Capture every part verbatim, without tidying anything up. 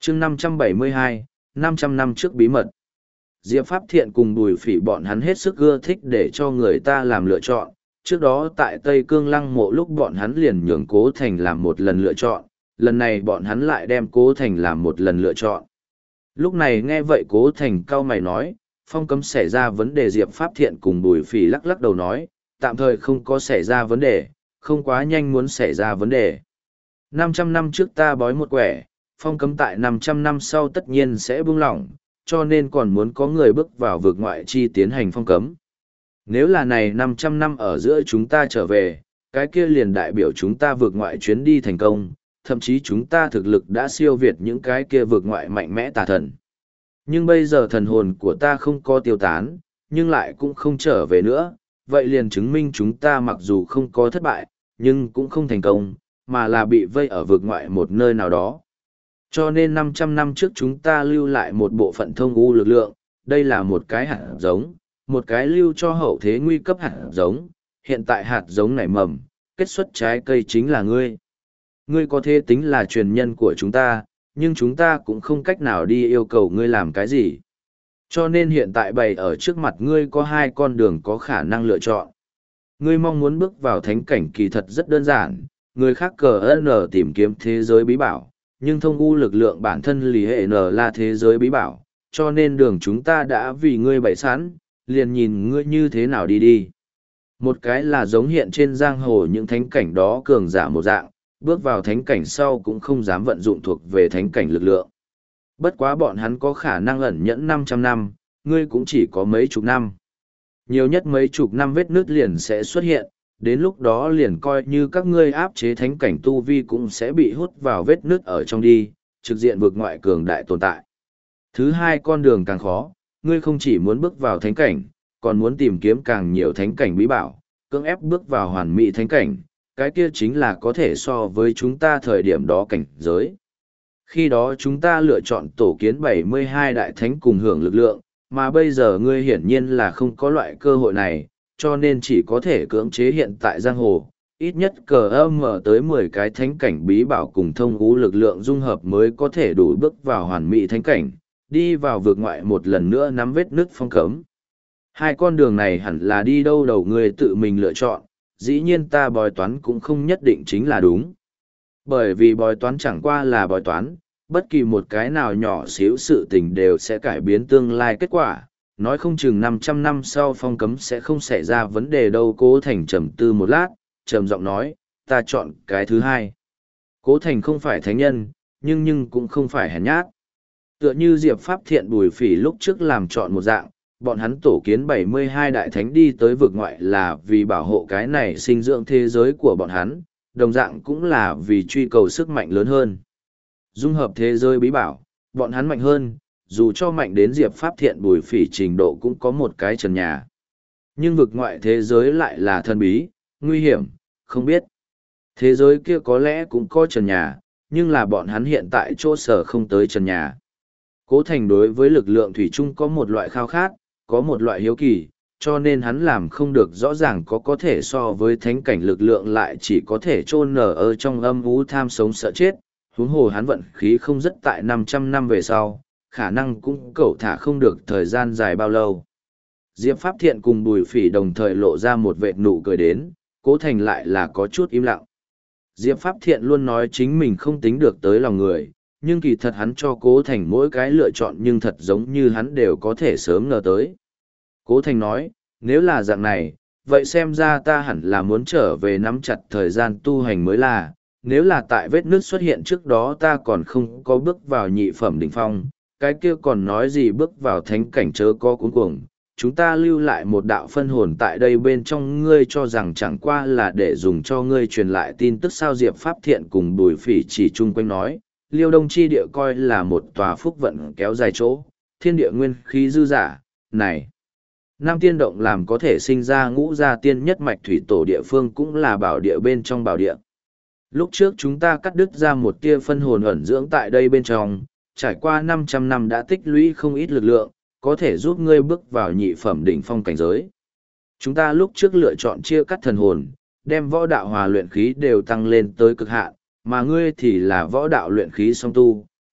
chương năm trăm bảy mươi hai, năm trăm năm trước bí mật. Diệp Pháp Thiện cùng Bùi Phỉ bọn hắn hết sức ưa thích để cho người ta làm lựa chọn. Trước đó tại Tây Cương Lăng Mộ lúc bọn hắn liền nhường Cố Thành làm một lần lựa chọn, lần này bọn hắn lại đem Cố Thành làm một lần lựa chọn. Lúc này nghe vậy Cố Thành cau mày nói, phong cấm xảy ra vấn đề. Diệp Pháp Thiện cùng Bùi Phỉ lắc lắc đầu nói, tạm thời không có xảy ra vấn đề, không quá nhanh muốn xảy ra vấn đề. năm trăm năm trước ta bói một quẻ, phong cấm tại năm trăm năm sau tất nhiên sẽ buông lỏng, cho nên còn muốn có người bước vào vực ngoại chi tiến hành phong cấm. Nếu là này năm trăm năm ở giữa chúng ta trở về, cái kia liền đại biểu chúng ta vượt ngoại chuyến đi thành công, thậm chí chúng ta thực lực đã siêu việt những cái kia vượt ngoại mạnh mẽ tà thần. Nhưng bây giờ thần hồn của ta không có tiêu tán, nhưng lại cũng không trở về nữa, vậy liền chứng minh chúng ta mặc dù không có thất bại, nhưng cũng không thành công, mà là bị vây ở vượt ngoại một nơi nào đó. Cho nên năm trăm năm trước chúng ta lưu lại một bộ phận thông u lực lượng, đây là một cái hạt giống, một cái lưu cho hậu thế nguy cấp hạt giống, hiện tại hạt giống nảy mầm, kết xuất trái cây chính là ngươi. Ngươi có thể tính là truyền nhân của chúng ta, nhưng chúng ta cũng không cách nào đi yêu cầu ngươi làm cái gì. Cho nên hiện tại bày ở trước mặt ngươi có hai con đường có khả năng lựa chọn. Ngươi mong muốn bước vào thánh cảnh kỳ thật rất đơn giản, người khác cờ N tìm kiếm thế giới bí bảo, nhưng thông u lực lượng bản thân lý hệ N là thế giới bí bảo, cho nên đường chúng ta đã vì ngươi bày sẵn, liền nhìn ngươi như thế nào đi đi. Một cái là giống hiện trên giang hồ những thánh cảnh đó cường giả một dạng, bước vào thánh cảnh sau cũng không dám vận dụng thuộc về thánh cảnh lực lượng. Bất quá bọn hắn có khả năng ẩn nhẫn năm trăm năm, ngươi cũng chỉ có mấy chục năm. Nhiều nhất mấy chục năm vết nứt liền sẽ xuất hiện, đến lúc đó liền coi như các ngươi áp chế thánh cảnh tu vi cũng sẽ bị hút vào vết nứt ở trong đi, trực diện vực ngoại cường đại tồn tại. Thứ hai con đường càng khó, ngươi không chỉ muốn bước vào thánh cảnh, còn muốn tìm kiếm càng nhiều thánh cảnh bí bảo, cưỡng ép bước vào hoàn mỹ thánh cảnh, cái kia chính là có thể so với chúng ta thời điểm đó cảnh giới. Khi đó chúng ta lựa chọn tổ kiến bảy mươi hai đại thánh cùng hưởng lực lượng, mà bây giờ ngươi hiển nhiên là không có loại cơ hội này, cho nên chỉ có thể cưỡng chế hiện tại giang hồ, ít nhất cờ âm mở tới mười cái thánh cảnh bí bảo cùng thông ngũ lực lượng dung hợp mới có thể đủ bước vào hoàn mỹ thánh cảnh, đi vào vực ngoại một lần nữa nắm vết nứt phong cấm. Hai con đường này hẳn là đi đâu đầu người tự mình lựa chọn, dĩ nhiên ta bói toán cũng không nhất định chính là đúng. Bởi vì bói toán chẳng qua là bói toán, bất kỳ một cái nào nhỏ xíu sự tình đều sẽ cải biến tương lai kết quả, nói không chừng năm trăm năm sau phong cấm sẽ không xảy ra vấn đề đâu. Cố Thành trầm tư một lát, trầm giọng nói, ta chọn cái thứ hai. Cố Thành không phải thánh nhân, nhưng nhưng cũng không phải hèn nhát. Tựa như Diệp Pháp Thiện Bùi Phỉ lúc trước làm chọn một dạng, bọn hắn tổ kiến bảy mươi hai đại thánh đi tới vực ngoại là vì bảo hộ cái này sinh dưỡng thế giới của bọn hắn, đồng dạng cũng là vì truy cầu sức mạnh lớn hơn. Dung hợp thế giới bí bảo, bọn hắn mạnh hơn, dù cho mạnh đến Diệp Pháp Thiện Bùi Phỉ trình độ cũng có một cái trần nhà. Nhưng vực ngoại thế giới lại là thần bí, nguy hiểm, không biết. Thế giới kia có lẽ cũng có trần nhà, nhưng là bọn hắn hiện tại chỗ sở không tới trần nhà. Cố Thành đối với lực lượng thủy chung có một loại khao khát, có một loại hiếu kỳ, cho nên hắn làm không được rõ ràng có có thể so với thánh cảnh lực lượng lại chỉ có thể chôn nở ở trong âm u tham sống sợ chết, huống hồ hắn vận khí không rất tại năm trăm năm về sau, khả năng cũng cẩu thả không được thời gian dài bao lâu. Diệp Pháp Thiện cùng Bùi Phỉ đồng thời lộ ra một vệt nụ cười đến, Cố Thành lại là có chút im lặng. Diệp Pháp Thiện luôn nói chính mình không tính được tới lòng người, nhưng kỳ thật hắn cho Cố Thành mỗi cái lựa chọn nhưng thật giống như hắn đều có thể sớm ngờ tới. Cố Thành nói, nếu là dạng này, vậy xem ra ta hẳn là muốn trở về nắm chặt thời gian tu hành mới là, nếu là tại vết nước xuất hiện trước đó ta còn không có bước vào nhị phẩm đỉnh phong, cái kia còn nói gì bước vào thánh cảnh chớ có cuống cuồng. Chúng ta lưu lại một đạo phân hồn tại đây bên trong, ngươi cho rằng chẳng qua là để dùng cho ngươi truyền lại tin tức sao? Diệp Pháp Thiện cùng Bùi Phỉ chỉ chung quanh nói, Liêu Đông Chi địa coi là một tòa phúc vận kéo dài chỗ, thiên địa nguyên khí dư giả, này. Nam Tiên Động làm có thể sinh ra ngũ gia tiên nhất mạch thủy tổ địa phương cũng là bảo địa bên trong bảo địa. Lúc trước chúng ta cắt đứt ra một tia phân hồn ẩn dưỡng tại đây bên trong, trải qua năm trăm năm đã tích lũy không ít lực lượng, có thể giúp ngươi bước vào nhị phẩm đỉnh phong cảnh giới. Chúng ta lúc trước lựa chọn chia cắt thần hồn, đem võ đạo hòa luyện khí đều tăng lên tới cực hạn, mà ngươi thì là võ đạo luyện khí song tu,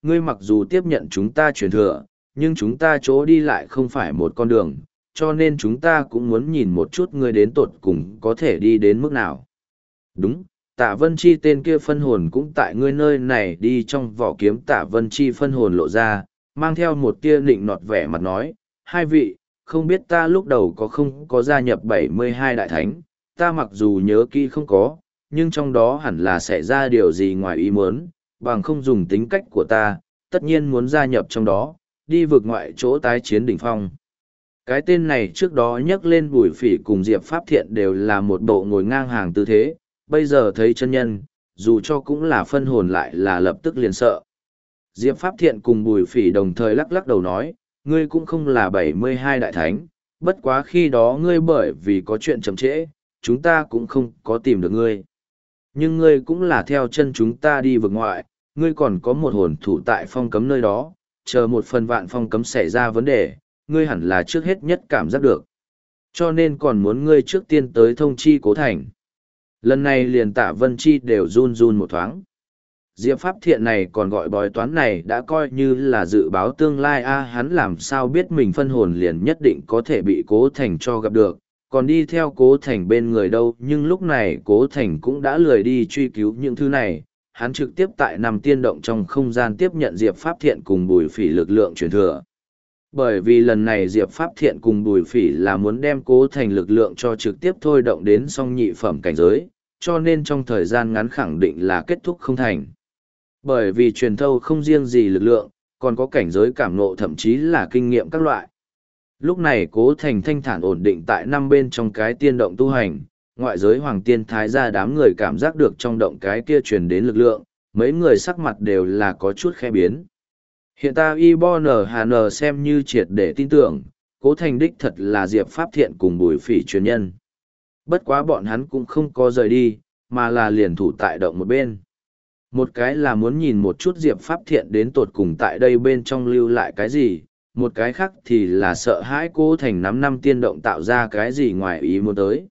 ngươi mặc dù tiếp nhận chúng ta truyền thừa, nhưng chúng ta chỗ đi lại không phải một con đường, cho nên chúng ta cũng muốn nhìn một chút ngươi đến tột cùng có thể đi đến mức nào. Đúng, Tạ Vân Chi tên kia phân hồn cũng tại ngươi nơi này đi. Trong vỏ kiếm Tạ Vân Chi phân hồn lộ ra, mang theo một tia nịnh nọt vẻ mặt nói, hai vị, không biết ta lúc đầu có không có gia nhập bảy mươi hai đại thánh, ta mặc dù nhớ kỹ không có, nhưng trong đó hẳn là xảy ra điều gì ngoài ý muốn, bằng không dùng tính cách của ta, tất nhiên muốn gia nhập trong đó, đi vượt ngoại chỗ tái chiến đỉnh phong. Cái tên này trước đó nhắc lên Bùi Phỉ cùng Diệp Pháp Thiện đều là một bộ ngồi ngang hàng tư thế, bây giờ thấy chân nhân, dù cho cũng là phân hồn lại là lập tức liền sợ. Diệp Pháp Thiện cùng Bùi Phỉ đồng thời lắc lắc đầu nói, ngươi cũng không là bảy mươi hai đại thánh, bất quá khi đó ngươi bởi vì có chuyện chậm trễ, chúng ta cũng không có tìm được ngươi. Nhưng ngươi cũng là theo chân chúng ta đi vực ngoại, ngươi còn có một hồn thủ tại phong cấm nơi đó, chờ một phần vạn phong cấm xảy ra vấn đề, ngươi hẳn là trước hết nhất cảm giác được. Cho nên còn muốn ngươi trước tiên tới thông chi Cố Thành. Lần này liền Tạ Vân Chi đều run run một thoáng. Diệp Pháp Thiện này còn gọi bói toán này đã coi như là dự báo tương lai a hắn làm sao biết mình phân hồn liền nhất định có thể bị Cố Thành cho gặp được, còn đi theo Cố Thành bên người đâu. Nhưng lúc này Cố Thành cũng đã lười đi truy cứu những thứ này, hắn trực tiếp tại nằm tiên động trong không gian tiếp nhận Diệp Pháp Thiện cùng Bùi Phỉ lực lượng truyền thừa. Bởi vì lần này Diệp Pháp Thiện cùng Bùi Phỉ là muốn đem Cố Thành lực lượng cho trực tiếp thôi động đến song nhị phẩm cảnh giới, cho nên trong thời gian ngắn khẳng định là kết thúc không thành. Bởi vì truyền thâu không riêng gì lực lượng, còn có cảnh giới cảm ngộ thậm chí là kinh nghiệm các loại. Lúc này Cố Thành thanh thản ổn định tại năm bên trong cái tiên động tu hành, ngoại giới hoàng tiên thái gia đám người cảm giác được trong động cái kia truyền đến lực lượng, mấy người sắc mặt đều là có chút khẽ biến. Hiện ta Ibn Hàn xem như triệt để tin tưởng, Cố Thành đích thật là Diệp Pháp Thiện cùng Bùi Phỉ truyền nhân. Bất quá bọn hắn cũng không có rời đi, mà là liền thủ tại động một bên. Một cái là muốn nhìn một chút Diệp Pháp Thiện đến tột cùng tại đây bên trong lưu lại cái gì, một cái khác thì là sợ hãi Cố Thành nắm năm tiên động tạo ra cái gì ngoài ý muốn tới.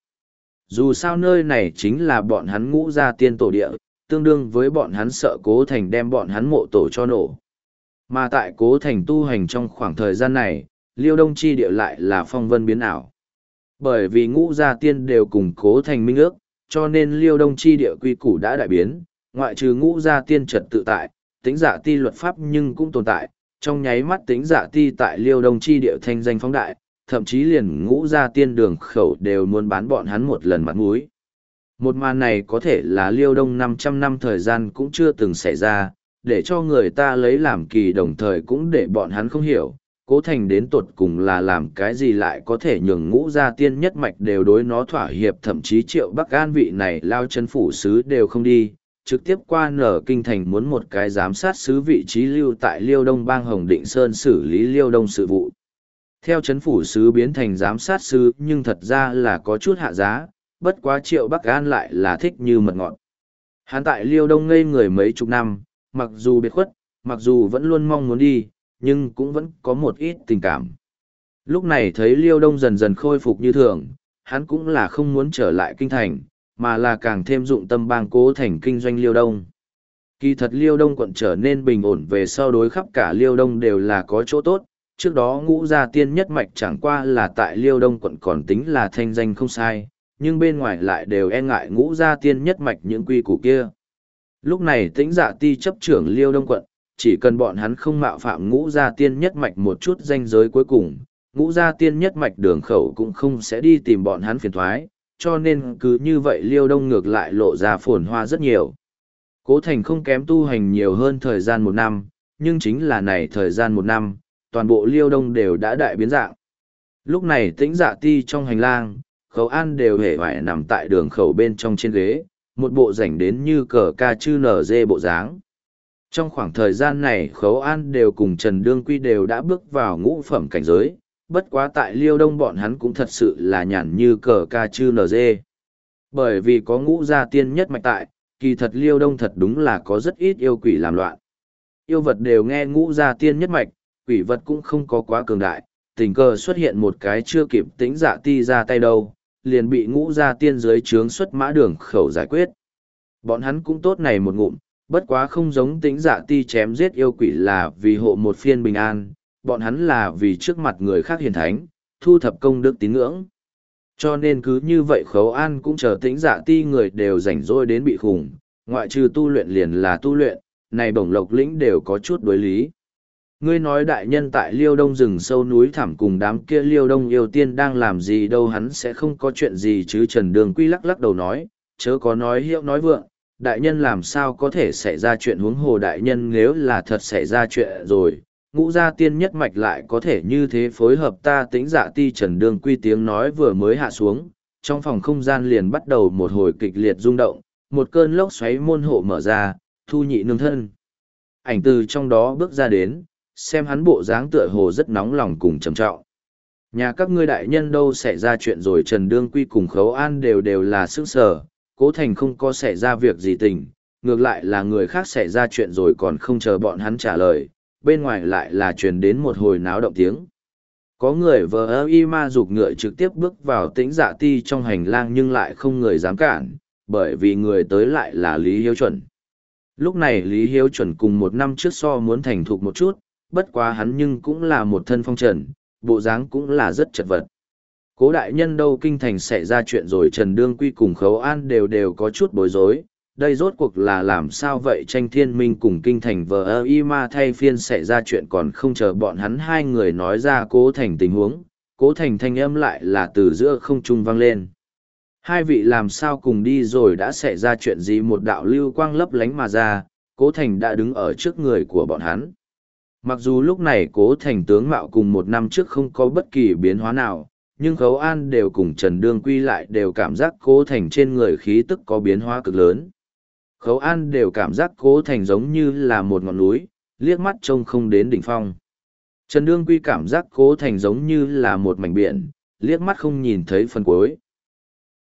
Dù sao nơi này chính là bọn hắn ngũ gia tiên tổ địa, tương đương với bọn hắn sợ Cố Thành đem bọn hắn mộ tổ cho nổ. Mà tại Cố Thành tu hành trong khoảng thời gian này, Liêu Đông chi địa lại là phong vân biến ảo. Bởi vì ngũ gia tiên đều cùng Cố Thành minh ước, cho nên Liêu Đông chi địa quy củ đã đại biến, ngoại trừ ngũ gia tiên trật tự tại, tính giả ti luật pháp nhưng cũng tồn tại, trong nháy mắt tính giả ti tại Liêu Đông chi địa thanh danh phóng đại, thậm chí liền ngũ gia tiên đường khẩu đều muốn bán bọn hắn một lần mặt mũi. Một màn này có thể là Liêu Đông năm trăm năm thời gian cũng chưa từng xảy ra, để cho người ta lấy làm kỳ, đồng thời cũng để bọn hắn không hiểu, Cố Thành đến tột cùng là làm cái gì lại có thể nhường ngũ gia tiên nhất mạch đều đối nó thỏa hiệp, thậm chí Triệu Bắc An vị này lao chân phủ sứ đều không đi, trực tiếp qua nở kinh thành muốn một cái giám sát sứ vị trí lưu tại Liêu Đông bang Hồng Định Sơn xử lý Liêu Đông sự vụ. Theo chấn phủ sứ biến thành giám sát sứ nhưng thật ra là có chút hạ giá, bất quá Triệu Bắc An lại là thích như mật ngọt. Hắn tại Liêu Đông ngây người mấy chục năm, mặc dù biệt khuất, mặc dù vẫn luôn mong muốn đi, nhưng cũng vẫn có một ít tình cảm. Lúc này thấy Liêu Đông dần dần khôi phục như thường, hắn cũng là không muốn trở lại kinh thành, mà là càng thêm dụng tâm bang Cố Thành kinh doanh Liêu Đông. Kỳ thật Liêu Đông quận trở nên bình ổn về sau đối khắp cả Liêu Đông đều là có chỗ tốt, trước đó ngũ gia tiên nhất mạch chẳng qua là tại Liêu Đông quận còn tính là thanh danh không sai, nhưng bên ngoài lại đều e ngại ngũ gia tiên nhất mạch những quy củ kia. Lúc này Tĩnh Dạ Ti chấp trưởng Liêu Đông quận, chỉ cần bọn hắn không mạo phạm ngũ gia tiên nhất mạch một chút danh giới cuối cùng, ngũ gia tiên nhất mạch đường khẩu cũng không sẽ đi tìm bọn hắn phiền thoái, cho nên cứ như vậy Liêu Đông ngược lại lộ ra phồn hoa rất nhiều. Cố Thành không kém tu hành nhiều hơn thời gian một năm, nhưng chính là này thời gian một năm, toàn bộ Liêu Đông đều đã đại biến dạng. Lúc này Tĩnh Dạ Ti trong hành lang, Khấu An đều hề phải nằm tại đường khẩu bên trong trên ghế, một bộ rảnh đến như cờ ca chư nở dê bộ dáng. Trong khoảng thời gian này Khấu An đều cùng Trần Đương Quy đều đã bước vào ngũ phẩm cảnh giới, bất quá tại Liêu Đông bọn hắn cũng thật sự là nhàn như cờ ca chư nở dê. Bởi vì có ngũ gia tiên nhất mạch tại, kỳ thật Liêu Đông thật đúng là có rất ít yêu quỷ làm loạn. Yêu vật đều nghe ngũ gia tiên nhất mạch, quỷ vật cũng không có quá cường đại, tình cờ xuất hiện một cái chưa kịp Tĩnh Dạ Ti ra tay đâu, liền bị ngũ gia tiên dưới trướng xuất mã đường khẩu giải quyết. Bọn hắn cũng tốt này một ngụm, bất quá không giống Tĩnh Dạ Ti chém giết yêu quỷ là vì hộ một phiên bình an, bọn hắn là vì trước mặt người khác hiền thánh, thu thập công đức tín ngưỡng. Cho nên cứ như vậy Khấu An cũng chờ Tĩnh Dạ Ti người đều rảnh rỗi đến bị khủng, ngoại trừ tu luyện liền là tu luyện, này bổng lộc lĩnh đều có chút đối lý. Ngươi nói đại nhân tại Liêu Đông rừng sâu núi thẳm cùng đám kia Liêu Đông yêu tiên đang làm gì đâu, hắn sẽ không có chuyện gì chứ. Trần Đường Quy lắc lắc đầu nói, chớ có nói hiệu nói vượng, đại nhân làm sao có thể xảy ra chuyện, huống hồ đại nhân nếu là thật xảy ra chuyện rồi, ngũ gia tiên nhất mạch lại có thể như thế phối hợp ta. Tĩnh Dạ Ti Trần Đường Quy tiếng nói vừa mới hạ xuống, trong phòng không gian liền bắt đầu một hồi kịch liệt rung động, một cơn lốc xoáy môn hộ mở ra, Thu Nhị nương thân ảnh từ trong đó bước ra đến, xem hắn bộ dáng tựa hồ rất nóng lòng cùng trầm trọng. Nhà các ngươi đại nhân đâu xảy ra chuyện rồi? Trần Đương Quy cùng Khấu An đều đều là sức sở, Cố Thành không có xảy ra việc gì tình, ngược lại là người khác xảy ra chuyện rồi. Còn không chờ bọn hắn trả lời, bên ngoài lại là truyền đến một hồi náo động tiếng. Có người vờ ơ y ma dục ngựa trực tiếp bước vào Tĩnh Dạ Ti trong hành lang, nhưng lại không người dám cản, bởi vì người tới lại là Lý Hiếu Chuẩn. Lúc này Lý Hiếu Chuẩn cùng một năm trước so muốn thành thục một chút, bất quá hắn nhưng cũng là một thân phong trần, bộ dáng cũng là rất chật vật. Cố đại nhân đâu, kinh thành xảy ra chuyện rồi? Trần Đương Quy cùng Khấu An đều đều có chút bối rối, đây rốt cuộc là làm sao vậy? Tranh Thiên Minh cùng kinh thành vờ ơ y ma thay phiên xảy ra chuyện, còn không chờ bọn hắn hai người nói ra Cố Thành tình huống, Cố Thành thanh âm lại là từ giữa không trung vang lên. Hai vị làm sao cùng đi rồi? Đã xảy ra chuyện gì? Một đạo lưu quang lấp lánh mà ra, Cố Thành đã đứng ở trước người của bọn hắn. Mặc dù lúc này Cố Thành tướng mạo cùng một năm trước không có bất kỳ biến hóa nào, nhưng Khấu An đều cùng Trần Đương Quy lại đều cảm giác Cố Thành trên người khí tức có biến hóa cực lớn. Khấu An đều cảm giác Cố Thành giống như là một ngọn núi, liếc mắt trông không đến đỉnh phong. Trần Đương Quy cảm giác Cố Thành giống như là một mảnh biển, liếc mắt không nhìn thấy phần cuối.